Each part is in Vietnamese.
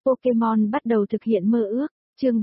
Pokemon bắt đầu thực hiện mơ ước, chương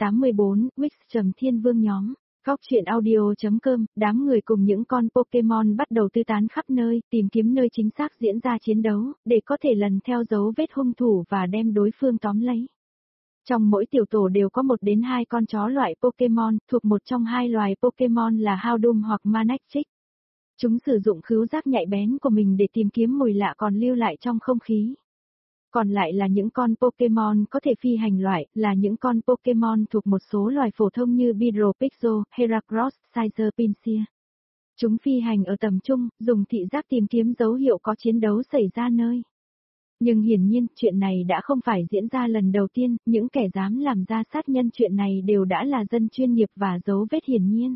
384, Wix Thiên Vương nhóm. Góc truyện audio.com, đám người cùng những con Pokemon bắt đầu tư tán khắp nơi, tìm kiếm nơi chính xác diễn ra chiến đấu, để có thể lần theo dấu vết hung thủ và đem đối phương tóm lấy. Trong mỗi tiểu tổ đều có 1 đến 2 con chó loại Pokemon, thuộc một trong hai loài Pokemon là Houndoom hoặc Manectric. Chúng sử dụng khứu giác nhạy bén của mình để tìm kiếm mùi lạ còn lưu lại trong không khí. Còn lại là những con Pokemon có thể phi hành loại, là những con Pokemon thuộc một số loài phổ thông như Beedrill, Pixel, Heracross, Scizor, Pinsir. Chúng phi hành ở tầm trung, dùng thị giác tìm kiếm dấu hiệu có chiến đấu xảy ra nơi. Nhưng hiển nhiên, chuyện này đã không phải diễn ra lần đầu tiên, những kẻ dám làm ra sát nhân chuyện này đều đã là dân chuyên nghiệp và dấu vết hiển nhiên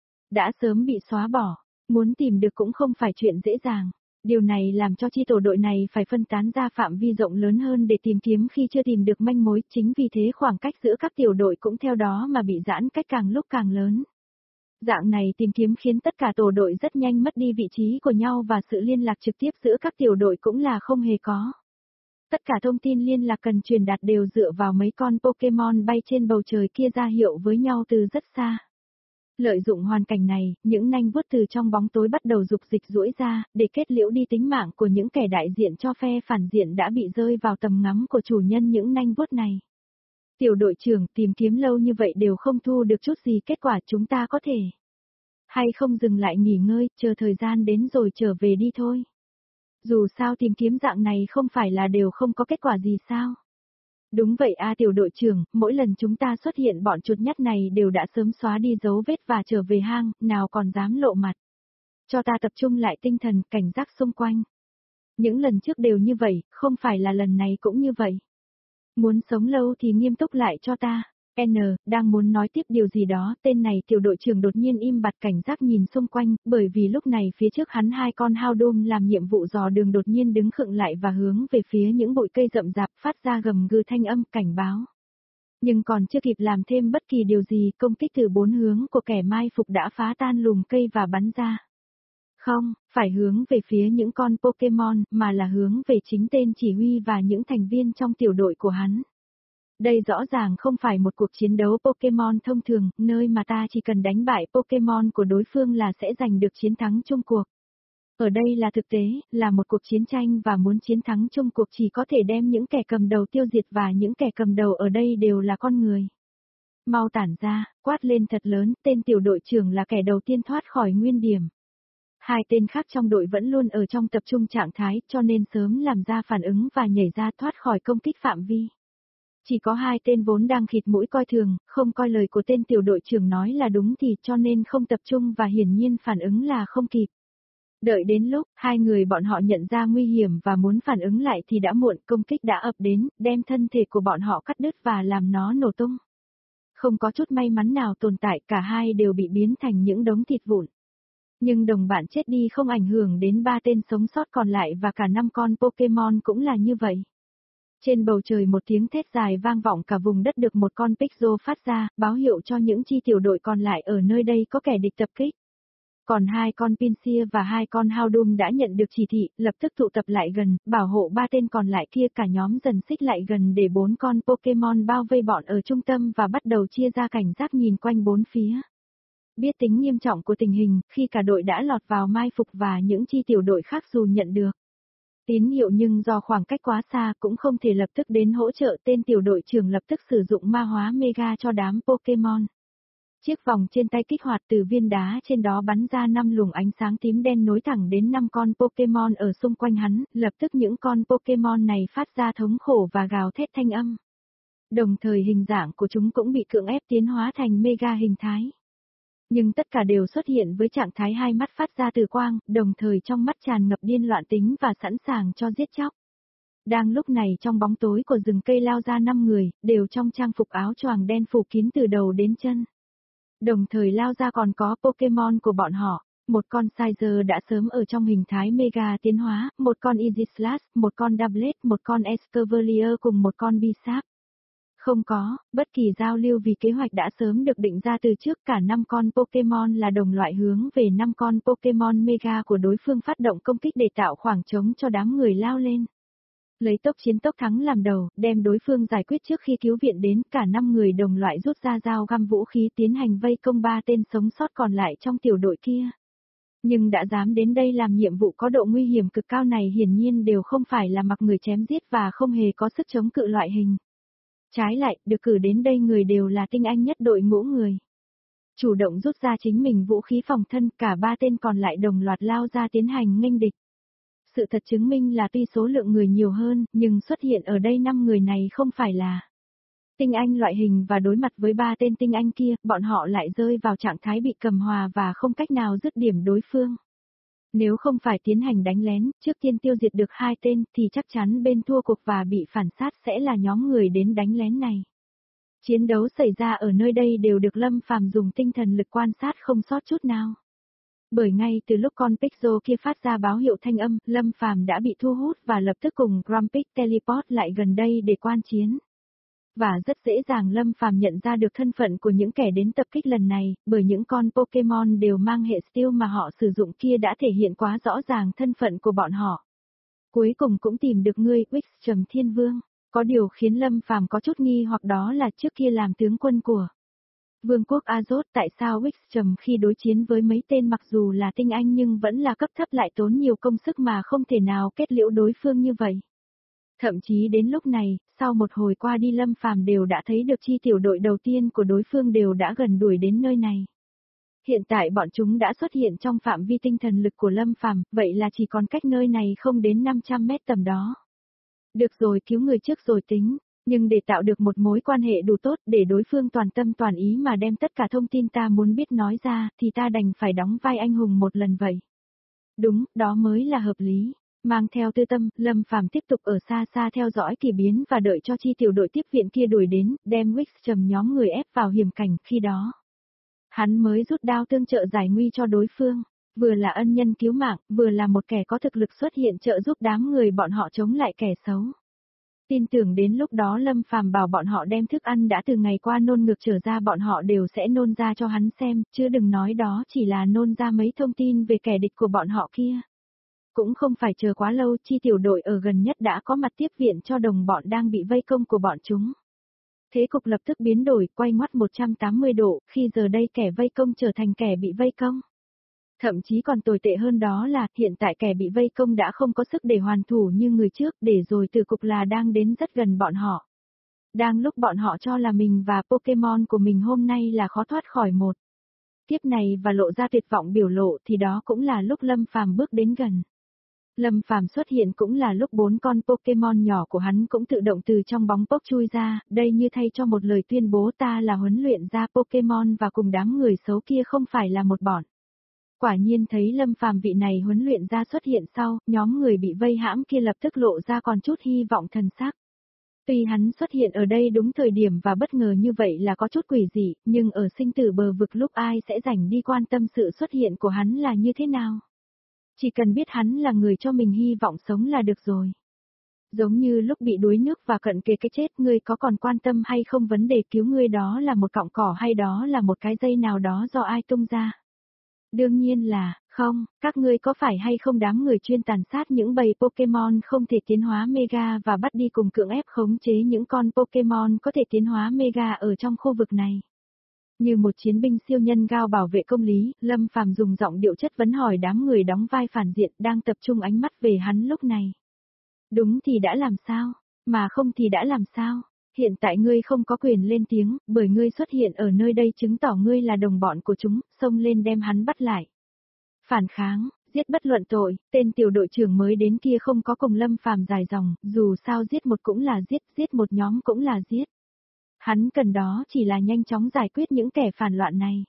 đã sớm bị xóa bỏ, muốn tìm được cũng không phải chuyện dễ dàng. Điều này làm cho chi tổ đội này phải phân tán ra phạm vi rộng lớn hơn để tìm kiếm khi chưa tìm được manh mối, chính vì thế khoảng cách giữa các tiểu đội cũng theo đó mà bị giãn cách càng lúc càng lớn. Dạng này tìm kiếm khiến tất cả tổ đội rất nhanh mất đi vị trí của nhau và sự liên lạc trực tiếp giữa các tiểu đội cũng là không hề có. Tất cả thông tin liên lạc cần truyền đạt đều dựa vào mấy con Pokemon bay trên bầu trời kia ra hiệu với nhau từ rất xa. Lợi dụng hoàn cảnh này, những nanh vuốt từ trong bóng tối bắt đầu dục dịch duỗi ra, để kết liễu đi tính mạng của những kẻ đại diện cho phe phản diện đã bị rơi vào tầm ngắm của chủ nhân những nanh vuốt này. Tiểu đội trưởng, tìm kiếm lâu như vậy đều không thu được chút gì kết quả, chúng ta có thể hay không dừng lại nghỉ ngơi, chờ thời gian đến rồi trở về đi thôi. Dù sao tìm kiếm dạng này không phải là đều không có kết quả gì sao? Đúng vậy tiểu đội trưởng, mỗi lần chúng ta xuất hiện bọn chuột nhắt này đều đã sớm xóa đi dấu vết và trở về hang, nào còn dám lộ mặt. Cho ta tập trung lại tinh thần, cảnh giác xung quanh. Những lần trước đều như vậy, không phải là lần này cũng như vậy. Muốn sống lâu thì nghiêm túc lại cho ta. Đang muốn nói tiếp điều gì đó, tên này tiểu đội trưởng đột nhiên im bặt cảnh giác nhìn xung quanh, bởi vì lúc này phía trước hắn 2 con Houndoom làm nhiệm vụ dò đường đột nhiên đứng khựng lại và hướng về phía những bụi cây rậm rạp phát ra gầm gừ thanh âm cảnh báo. Nhưng còn chưa kịp làm thêm bất kỳ điều gì, công kích từ 4 hướng của kẻ mai phục đã phá tan lùm cây và bắn ra. Không, phải hướng về phía những con Pokemon, mà là hướng về chính tên chỉ huy và những thành viên trong tiểu đội của hắn. Đây rõ ràng không phải một cuộc chiến đấu Pokemon thông thường, nơi mà ta chỉ cần đánh bại Pokemon của đối phương là sẽ giành được chiến thắng chung cuộc. Ở đây là thực tế, là một cuộc chiến tranh và muốn chiến thắng chung cuộc chỉ có thể đem những kẻ cầm đầu tiêu diệt và những kẻ cầm đầu ở đây đều là con người. Mau tản ra, quát lên thật lớn, tên tiểu đội trưởng là kẻ đầu tiên thoát khỏi nguyên điểm. 2 tên khác trong đội vẫn luôn ở trong tập trung trạng thái cho nên sớm làm ra phản ứng và nhảy ra thoát khỏi công kích phạm vi. Chỉ có 2 tên vốn đang khịt mũi coi thường, không coi lời của tên tiểu đội trưởng nói là đúng thì cho nên không tập trung và hiển nhiên phản ứng là không kịp. Đợi đến lúc 2 người bọn họ nhận ra nguy hiểm và muốn phản ứng lại thì đã muộn, công kích đã ập đến, đem thân thể của bọn họ cắt đứt và làm nó nổ tung. Không có chút may mắn nào tồn tại, cả hai đều bị biến thành những đống thịt vụn. Nhưng đồng bạn chết đi không ảnh hưởng đến 3 tên sống sót còn lại và cả 5 con Pokemon cũng là như vậy. Trên bầu trời một tiếng thét dài vang vọng cả vùng đất được một con Pixel phát ra, báo hiệu cho những chi tiểu đội còn lại ở nơi đây có kẻ địch tập kích. Còn 2 con Pinsir và 2 con Houndoom đã nhận được chỉ thị, lập tức tụ tập lại gần, bảo hộ 3 tên còn lại kia, cả nhóm dần xích lại gần để 4 con Pokemon bao vây bọn ở trung tâm và bắt đầu chia ra cảnh giác nhìn quanh 4 phía. Biết tính nghiêm trọng của tình hình, khi cả đội đã lọt vào mai phục và những chi tiểu đội khác dù nhận được tín hiệu nhưng do khoảng cách quá xa cũng không thể lập tức đến hỗ trợ, tên tiểu đội trưởng lập tức sử dụng ma hóa Mega cho đám Pokemon. Chiếc vòng trên tay kích hoạt, từ viên đá trên đó bắn ra 5 luồng ánh sáng tím đen nối thẳng đến 5 con Pokemon ở xung quanh hắn, lập tức những con Pokemon này phát ra thống khổ và gào thét thanh âm. Đồng thời hình dạng của chúng cũng bị cưỡng ép tiến hóa thành Mega hình thái. Nhưng tất cả đều xuất hiện với trạng thái 2 mắt phát ra từ quang, đồng thời trong mắt tràn ngập điên loạn tính và sẵn sàng cho giết chóc. Đang lúc này trong bóng tối của rừng cây lao ra 5 người, đều trong trang phục áo choàng đen phủ kín từ đầu đến chân. Đồng thời lao ra còn có Pokemon của bọn họ, một con Scizor đã sớm ở trong hình thái Mega tiến hóa, một con Aegislash, một con Doublette, một con Escavalier cùng một con Bisap. Không có, bất kỳ giao lưu vì kế hoạch đã sớm được định ra từ trước, cả 5 con Pokemon là đồng loại hướng về 5 con Pokemon Mega của đối phương phát động công kích để tạo khoảng trống cho đám người lao lên. Lấy tốc chiến tốc thắng làm đầu, đem đối phương giải quyết trước khi cứu viện đến, cả 5 người đồng loại rút ra dao găm vũ khí tiến hành vây công 3 tên sống sót còn lại trong tiểu đội kia. Nhưng đã dám đến đây làm nhiệm vụ có độ nguy hiểm cực cao này hiển nhiên đều không phải là mặc người chém giết và không hề có sức chống cự loại hình. Trái lại, được cử đến đây người đều là tinh anh nhất đội ngũ người. Chủ động rút ra chính mình vũ khí phòng thân, cả 3 tên còn lại đồng loạt lao ra tiến hành nghênh địch. Sự thật chứng minh là tuy số lượng người nhiều hơn, nhưng xuất hiện ở đây 5 người này không phải là tinh anh loại hình và đối mặt với 3 tên tinh anh kia, bọn họ lại rơi vào trạng thái bị cầm hòa và không cách nào dứt điểm đối phương. Nếu không phải tiến hành đánh lén, trước tiên tiêu diệt được 2 tên thì chắc chắn bên thua cuộc và bị phản sát sẽ là nhóm người đến đánh lén này. Chiến đấu xảy ra ở nơi đây đều được Lâm Phàm dùng tinh thần lực quan sát không sót chút nào. Bởi ngay từ lúc con Pixel kia phát ra báo hiệu thanh âm, Lâm Phàm đã bị thu hút và lập tức cùng Grumpig teleport lại gần đây để quan chiến. Và rất dễ dàng Lâm Phàm nhận ra được thân phận của những kẻ đến tập kích lần này, bởi những con Pokemon đều mang hệ Steel mà họ sử dụng kia đã thể hiện quá rõ ràng thân phận của bọn họ. Cuối cùng cũng tìm được ngươi, Wix Thiên Vương. Có điều khiến Lâm Phàm có chút nghi hoặc đó là trước kia làm tướng quân của Vương quốc Azot, tại sao Wix khi đối chiến với mấy tên mặc dù là tinh anh nhưng vẫn là cấp thấp lại tốn nhiều công sức mà không thể nào kết liễu đối phương như vậy. Thậm chí đến lúc này, sau một hồi qua đi Lâm Phàm đều đã thấy được chi tiểu đội đầu tiên của đối phương đều đã gần đuổi đến nơi này. Hiện tại bọn chúng đã xuất hiện trong phạm vi tinh thần lực của Lâm Phàm, vậy là chỉ còn cách nơi này không đến 500 mét tầm đó. Được rồi, cứu người trước rồi tính, nhưng để tạo được một mối quan hệ đủ tốt để đối phương toàn tâm toàn ý mà đem tất cả thông tin ta muốn biết nói ra thì ta đành phải đóng vai anh hùng một lần vậy. Đúng, đó mới là hợp lý. Mang theo tư tâm, Lâm Phàm tiếp tục ở xa xa theo dõi kỳ biến và đợi cho chi tiểu đội tiếp viện kia đuổi đến, đem Wix nhóm người ép vào hiểm cảnh, khi đó hắn mới rút đao tương trợ giải nguy cho đối phương, vừa là ân nhân cứu mạng, vừa là một kẻ có thực lực xuất hiện trợ giúp đám người bọn họ chống lại kẻ xấu. Tin tưởng đến lúc đó Lâm Phàm bảo bọn họ đem thức ăn đã từ ngày qua nôn ngược trở ra bọn họ đều sẽ nôn ra cho hắn xem, chứ đừng nói đó chỉ là nôn ra mấy thông tin về kẻ địch của bọn họ kia. Cũng không phải chờ quá lâu, chi tiểu đội ở gần nhất đã có mặt tiếp viện cho đồng bọn đang bị vây công của bọn chúng. Thế cục lập tức biến đổi, quay ngoắt 180 độ, khi giờ đây kẻ vây công trở thành kẻ bị vây công. Thậm chí còn tồi tệ hơn đó là, hiện tại kẻ bị vây công đã không có sức để hoàn thủ như người trước, để rồi từ cục là đang đến rất gần bọn họ. Đang lúc bọn họ cho là mình và Pokemon của mình hôm nay là khó thoát khỏi một kiếp này và lộ ra tuyệt vọng biểu lộ thì đó cũng là lúc Lâm Phàm bước đến gần. Lâm Phàm xuất hiện cũng là lúc 4 con Pokemon nhỏ của hắn cũng tự động từ trong bóng pốc chui ra, đây như thay cho một lời tuyên bố ta là huấn luyện ra Pokemon và cùng đám người xấu kia không phải là một bọn. Quả nhiên thấy Lâm Phàm vị này huấn luyện ra xuất hiện sau, nhóm người bị vây hãm kia lập tức lộ ra còn chút hy vọng thần sắc. Tuy hắn xuất hiện ở đây đúng thời điểm và bất ngờ như vậy là có chút quỷ dị, nhưng ở sinh tử bờ vực lúc ai sẽ rảnh đi quan tâm sự xuất hiện của hắn là như thế nào. Chỉ cần biết hắn là người cho mình hy vọng sống là được rồi. Giống như lúc bị đuối nước và cận kề cái chết, ngươi có còn quan tâm hay không vấn đề cứu ngươi đó là một cọng cỏ hay đó là một cái dây nào đó do ai tung ra? Đương nhiên là, không, các ngươi có phải hay không đám người chuyên tàn sát những bầy Pokemon không thể tiến hóa Mega và bắt đi cùng cưỡng ép khống chế những con Pokemon có thể tiến hóa Mega ở trong khu vực này. Như một chiến binh siêu nhân Gao bảo vệ công lý, Lâm Phàm dùng giọng điệu chất vấn hỏi đám người đóng vai phản diện đang tập trung ánh mắt về hắn lúc này. Đúng thì đã làm sao, mà không thì đã làm sao? Hiện tại ngươi không có quyền lên tiếng, bởi ngươi xuất hiện ở nơi đây chứng tỏ ngươi là đồng bọn của chúng, xông lên đem hắn bắt lại. Phản kháng, giết bất luận tội, tên tiểu đội trưởng mới đến kia không có cùng Lâm Phàm dài dòng, dù sao giết một cũng là giết, giết một nhóm cũng là giết. Hắn cần đó chỉ là nhanh chóng giải quyết những kẻ phản loạn này.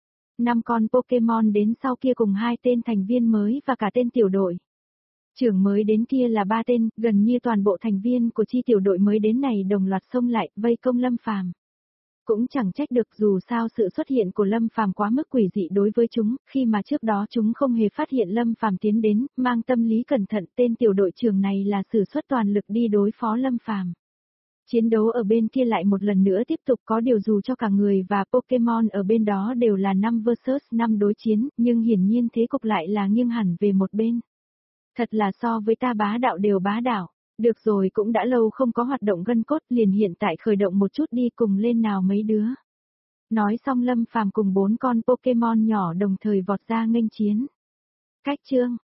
5 con Pokemon đến sau kia cùng 2 tên thành viên mới và cả tên tiểu đội trưởng mới đến kia là 3 tên, gần như toàn bộ thành viên của chi tiểu đội mới đến này đồng loạt xông lại, vây công Lâm Phàm. Cũng chẳng trách được dù sao sự xuất hiện của Lâm Phàm quá mức quỷ dị đối với chúng, khi mà trước đó chúng không hề phát hiện Lâm Phàm tiến đến, mang tâm lý cẩn thận, tên tiểu đội trưởng này là sử xuất toàn lực đi đối phó Lâm Phàm. Chiến đấu ở bên kia lại một lần nữa tiếp tục, có điều dù cho cả người và Pokemon ở bên đó đều là 5 vs 5 đối chiến, nhưng hiển nhiên thế cục lại là nghiêng hẳn về một bên. Thật là so với ta bá đạo đều bá đạo. Được rồi, cũng đã lâu không có hoạt động gân cốt, liền hiện tại khởi động một chút đi, cùng lên nào mấy đứa. Nói xong Lâm Phàm cùng 4 con Pokemon nhỏ đồng thời vọt ra nghênh chiến. Cách chương